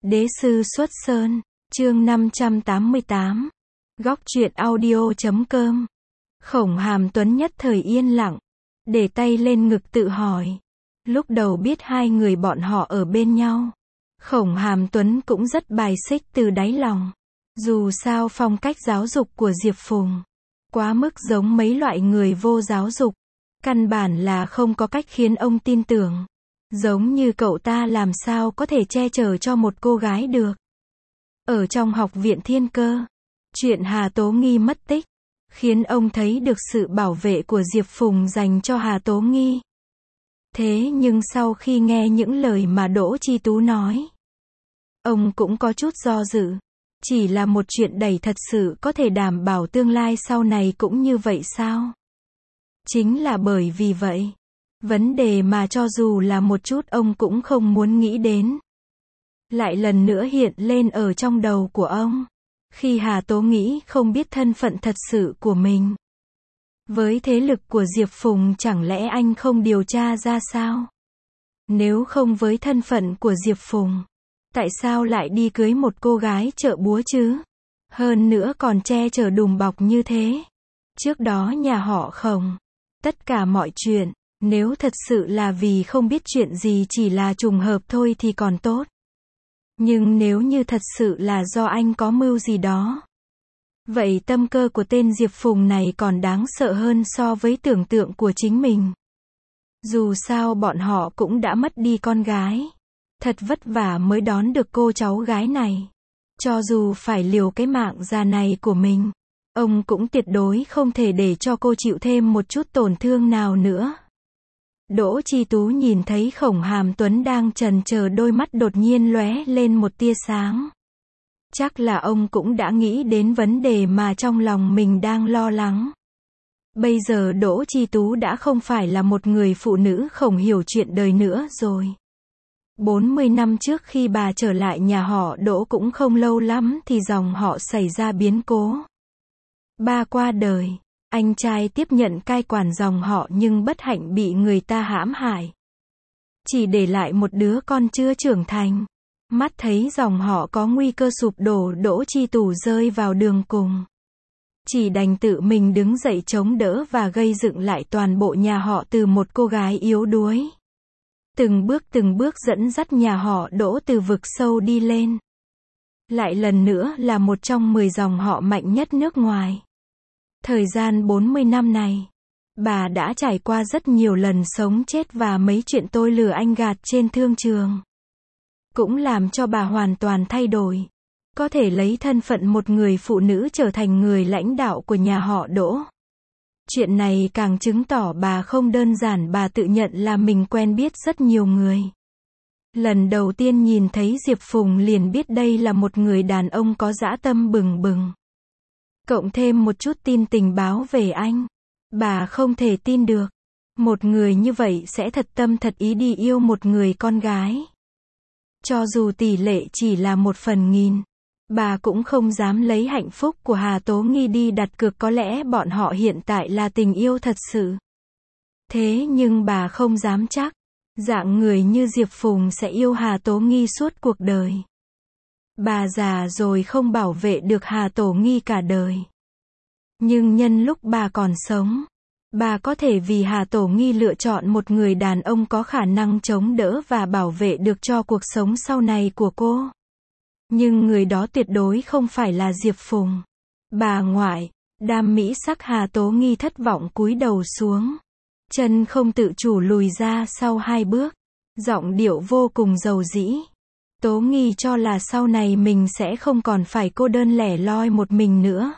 Đế sư xuất sơn, chương 588. Góc truyện audio.com. Khổng Hàm Tuấn nhất thời yên lặng, để tay lên ngực tự hỏi. Lúc đầu biết hai người bọn họ ở bên nhau, Khổng Hàm Tuấn cũng rất bài xích từ đáy lòng. Dù sao phong cách giáo dục của Diệp Phùng quá mức giống mấy loại người vô giáo dục, căn bản là không có cách khiến ông tin tưởng. Giống như cậu ta làm sao có thể che chở cho một cô gái được. Ở trong học viện Thiên Cơ, chuyện Hà Tố Nghi mất tích khiến ông thấy được sự bảo vệ của Diệp Phùng dành cho Hà Tố Nghi. Thế nhưng sau khi nghe những lời mà Đỗ Chi Tú nói, ông cũng có chút do dự. Chỉ là một chuyện đầy thật sự có thể đảm bảo tương lai sau này cũng như vậy sao? Chính là bởi vì vậy, vấn đề mà cho dù là một chút ông cũng không muốn nghĩ đến, lại lần nữa hiện lên ở trong đầu của ông. Khi Hà Tố Nghĩ không biết thân phận thật sự của mình, với thế lực của Diệp Phùng chẳng lẽ anh không điều tra ra sao? Nếu không với thân phận của Diệp Phùng, tại sao lại đi cưới một cô gái chợ búa chứ? Hơn nữa còn che chở đùm bọc như thế. Trước đó nhà họ Khổng, tất cả mọi chuyện, nếu thật sự là vì không biết chuyện gì chỉ là trùng hợp thôi thì còn tốt. Nhưng nếu như thật sự là do anh có mưu gì đó, vậy tâm cơ của tên Diệp Phùng này còn đáng sợ hơn so với tưởng tượng của chính mình. Dù sao bọn họ cũng đã mất đi con gái. Thật vất vả mới đón được cô cháu gái này. Cho dù phải liều cái mạng già này của mình, ông cũng tuyệt đối không thể để cho cô chịu thêm một chút tổn thương nào nữa. Đỗ Chi Tú nhìn thấy Khổng Hàm Tuấn đang chần chờ, đôi mắt đột nhiên lóe lên một tia sáng. Chắc là ông cũng đã nghĩ đến vấn đề mà trong lòng mình đang lo lắng. Bây giờ Đỗ Chi Tú đã không phải là một người phụ nữ không hiểu chuyện đời nữa rồi. 40 năm trước khi bà trở lại nhà họ Đỗ cũng không lâu lắm thì dòng họ xảy ra biến cố. Ba qua đời, anh trai tiếp nhận cai quản dòng họ nhưng bất hạnh bị người ta hãm hại. Chỉ để lại một đứa con chưa trưởng thành. Mắt thấy dòng họ có nguy cơ sụp đổ, Đỗ Chi Tú rơi vào đường cùng. Chỉ đành tự mình đứng dậy chống đỡ và gây dựng lại toàn bộ nhà họ từ một cô gái yếu đuối. Từng bước dẫn dắt nhà họ Đỗ từ vực sâu đi lên. Lại lần nữa là một trong 10 dòng họ mạnh nhất nước ngoài. Thời gian 40 năm này, bà đã trải qua rất nhiều lần sống chết và mấy chuyện tôi lừa anh gạt trên thương trường. Cũng làm cho bà hoàn toàn thay đổi. Có thể lấy thân phận một người phụ nữ trở thành người lãnh đạo của nhà họ Đỗ. Chuyện này càng chứng tỏ bà không đơn giản, bà tự nhận là mình quen biết rất nhiều người. Lần đầu tiên nhìn thấy Diệp Phùng liền biết đây là một người đàn ông có dã tâm bừng bừng. Cộng thêm một chút tin tình báo về anh. Bà không thể tin được. Một người như vậy sẽ thật tâm thật ý đi yêu một người con gái. Cho dù tỷ lệ chỉ là 1/1000. Bà cũng không dám lấy hạnh phúc của Hà Tố Nghi đi đặt cược, có lẽ bọn họ hiện tại là tình yêu thật sự. Thế nhưng bà không dám chắc, dạng người như Diệp Phùng sẽ yêu Hà Tố Nghi suốt cuộc đời. Bà già rồi không bảo vệ được Hà Tố Nghi cả đời. Nhưng nhân lúc bà còn sống, bà có thể vì Hà Tố Nghi lựa chọn một người đàn ông có khả năng chống đỡ và bảo vệ được cho cuộc sống sau này của cô. Nhưng người đó tuyệt đối không phải là Diệp Phùng. Bà ngoại, đam mỹ sắc Hà Tố Nghi thất vọng cúi đầu xuống. Chân không tự chủ lùi ra sau 2 bước. Giọng điệu vô cùng dầu dĩ. Tố Nghi cho là sau này mình sẽ không còn phải cô đơn lẻ loi một mình nữa.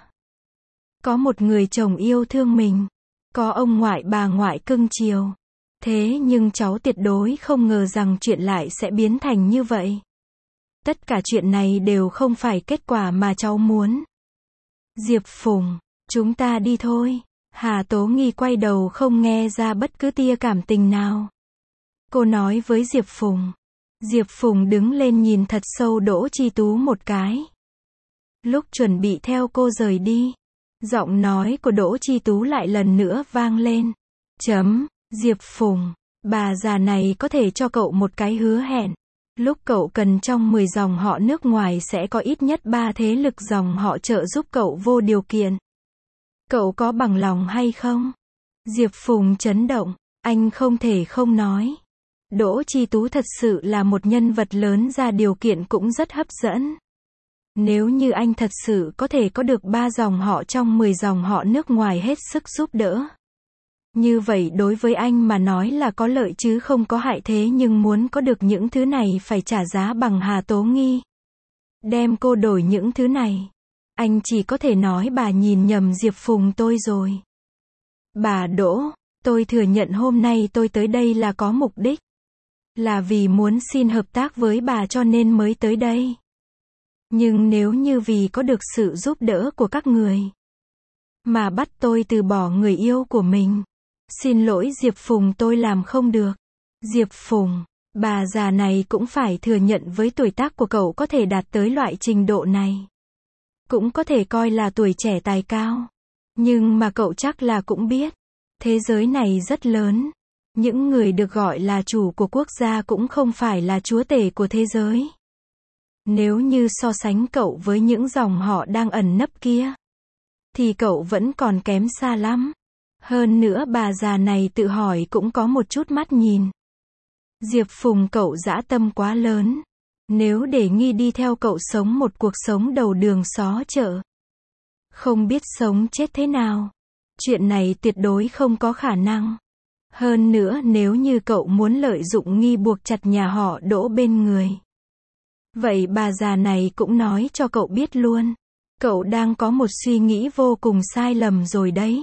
Có một người chồng yêu thương mình. Có ông ngoại bà ngoại cưng chiều. Thế nhưng cháu tuyệt đối không ngờ rằng chuyện lại sẽ biến thành như vậy. Tất cả chuyện này đều không phải kết quả mà cháu muốn. Diệp Phùng, chúng ta đi thôi. Hà Tố Nghi quay đầu không nghe ra bất cứ tia cảm tình nào. Cô nói với Diệp Phùng. Diệp Phùng đứng lên nhìn thật sâu Đỗ Chi Tú một cái. Lúc chuẩn bị theo cô rời đi, giọng nói của Đỗ Chi Tú lại lần nữa vang lên. Diệp Phùng, bà già này có thể cho cậu một cái hứa hẹn. Lúc cậu cần trong 10 dòng họ nước ngoài sẽ có ít nhất 3 thế lực dòng họ trợ giúp cậu vô điều kiện. Cậu có bằng lòng hay không? Diệp Phùng chấn động, anh không thể không nói. Đỗ Chi Tú thật sự là một nhân vật lớn, ra điều kiện cũng rất hấp dẫn. Nếu như anh thật sự có thể có được 3 dòng họ trong 10 dòng họ nước ngoài hết sức giúp đỡ. Như vậy đối với anh mà nói là có lợi chứ không có hại, thế nhưng muốn có được những thứ này phải trả giá bằng Hà Tố Nghi. Đem cô đổi những thứ này. Anh chỉ có thể nói bà nhìn nhầm Diệp Phùng tôi rồi. Bà Đỗ, tôi thừa nhận hôm nay tôi tới đây là có mục đích. Là vì muốn xin hợp tác với bà cho nên mới tới đây. Nhưng nếu như vì có được sự giúp đỡ của các người mà bắt tôi từ bỏ người yêu của mình, xin lỗi Diệp Phùng, tôi làm không được. Diệp Phùng, bà già này cũng phải thừa nhận với tuổi tác của cậu có thể đạt tới loại trình độ này. Cũng có thể coi là tuổi trẻ tài cao. Nhưng mà cậu chắc là cũng biết, thế giới này rất lớn. Những người được gọi là chủ của quốc gia cũng không phải là chúa tể của thế giới. Nếu như so sánh cậu với những dòng họ đang ẩn nấp kia, thì cậu vẫn còn kém xa lắm. Hơn nữa bà già này tự hỏi cũng có một chút mắt nhìn. Diệp Phùng, cậu dã tâm quá lớn. Nếu để Nghi đi theo cậu sống một cuộc sống đầu đường xó chợ, không biết sống chết thế nào. Chuyện này tuyệt đối không có khả năng. Hơn nữa nếu như cậu muốn lợi dụng Nghi buộc chặt nhà họ Đỗ bên người, vậy bà già này cũng nói cho cậu biết luôn. Cậu đang có một suy nghĩ vô cùng sai lầm rồi đấy.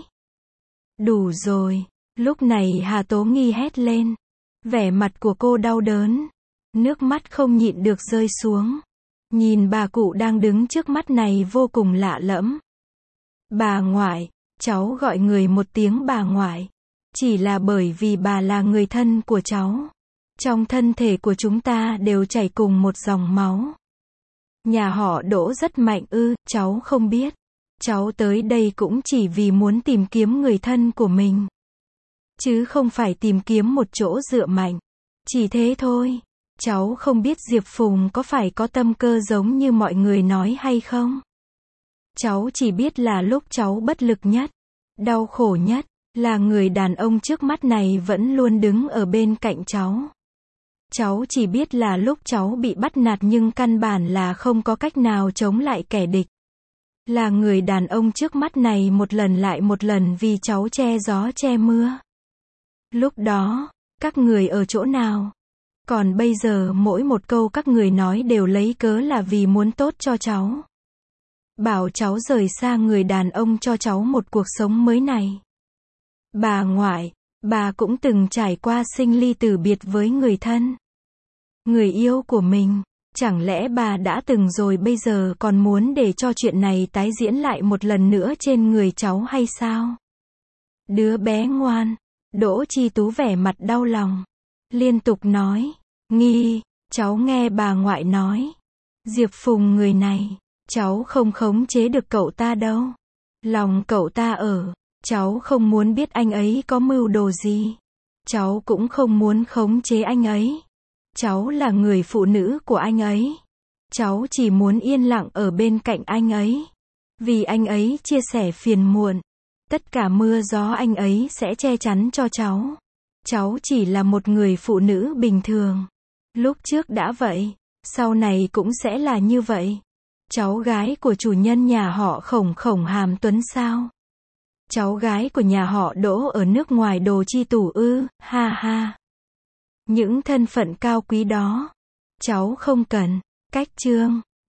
Đủ rồi. Lúc này Hà Tố Nghi hét lên. Vẻ mặt của cô đau đớn. Nước mắt không nhịn được rơi xuống. Nhìn bà cụ đang đứng trước mắt này vô cùng lạ lẫm. Bà ngoại, cháu gọi người một tiếng bà ngoại. Chỉ là bởi vì bà là người thân của cháu. Trong thân thể của chúng ta đều chảy cùng một dòng máu. Nhà họ Đỗ rất mạnh ư, cháu không biết. Cháu tới đây cũng chỉ vì muốn tìm kiếm người thân của mình. Chứ không phải tìm kiếm một chỗ dựa mạnh. Chỉ thế thôi. Cháu không biết Diệp Phùng có phải có tâm cơ giống như mọi người nói hay không? Cháu chỉ biết là lúc cháu bất lực nhất, đau khổ nhất, là người đàn ông trước mắt này vẫn luôn đứng ở bên cạnh cháu. Cháu chỉ biết là lúc cháu bị bắt nạt nhưng căn bản là không có cách nào chống lại kẻ địch. Là người đàn ông trước mắt này một lần lại một lần vì cháu che gió che mưa. Lúc đó, các người ở chỗ nào? Còn bây giờ mỗi một câu các người nói đều lấy cớ là vì muốn tốt cho cháu. Bảo cháu rời xa người đàn ông cho cháu một cuộc sống mới này. Bà ngoại, bà cũng từng trải qua sinh ly tử biệt với người thân. Người yêu của mình. Chẳng lẽ bà đã từng rồi bây giờ còn muốn để cho chuyện này tái diễn lại một lần nữa trên người cháu hay sao? Đứa bé ngoan. Đỗ Chi Tú vẻ mặt đau lòng. Liên tục nói. Nghi, cháu nghe bà ngoại nói. Diệp Phùng người này, cháu không khống chế được cậu ta đâu. Lòng cậu ta ở. Cháu không muốn biết anh ấy có mưu đồ gì. Cháu cũng không muốn khống chế anh ấy. Cháu là người phụ nữ của anh ấy. Cháu chỉ muốn yên lặng ở bên cạnh anh ấy. Vì anh ấy chia sẻ phiền muộn. Tất cả mưa gió anh ấy sẽ che chắn cho cháu. Cháu chỉ là một người phụ nữ bình thường. Lúc trước đã vậy, sau này cũng sẽ là như vậy. Cháu gái của chủ nhân nhà họ Khổng Hàm Tuấn sao? Cháu gái của nhà họ Đỗ ở nước ngoài Đồ Chi Tủ ư, ha ha. Những thân phận cao quý đó, cháu không cần. Cách chương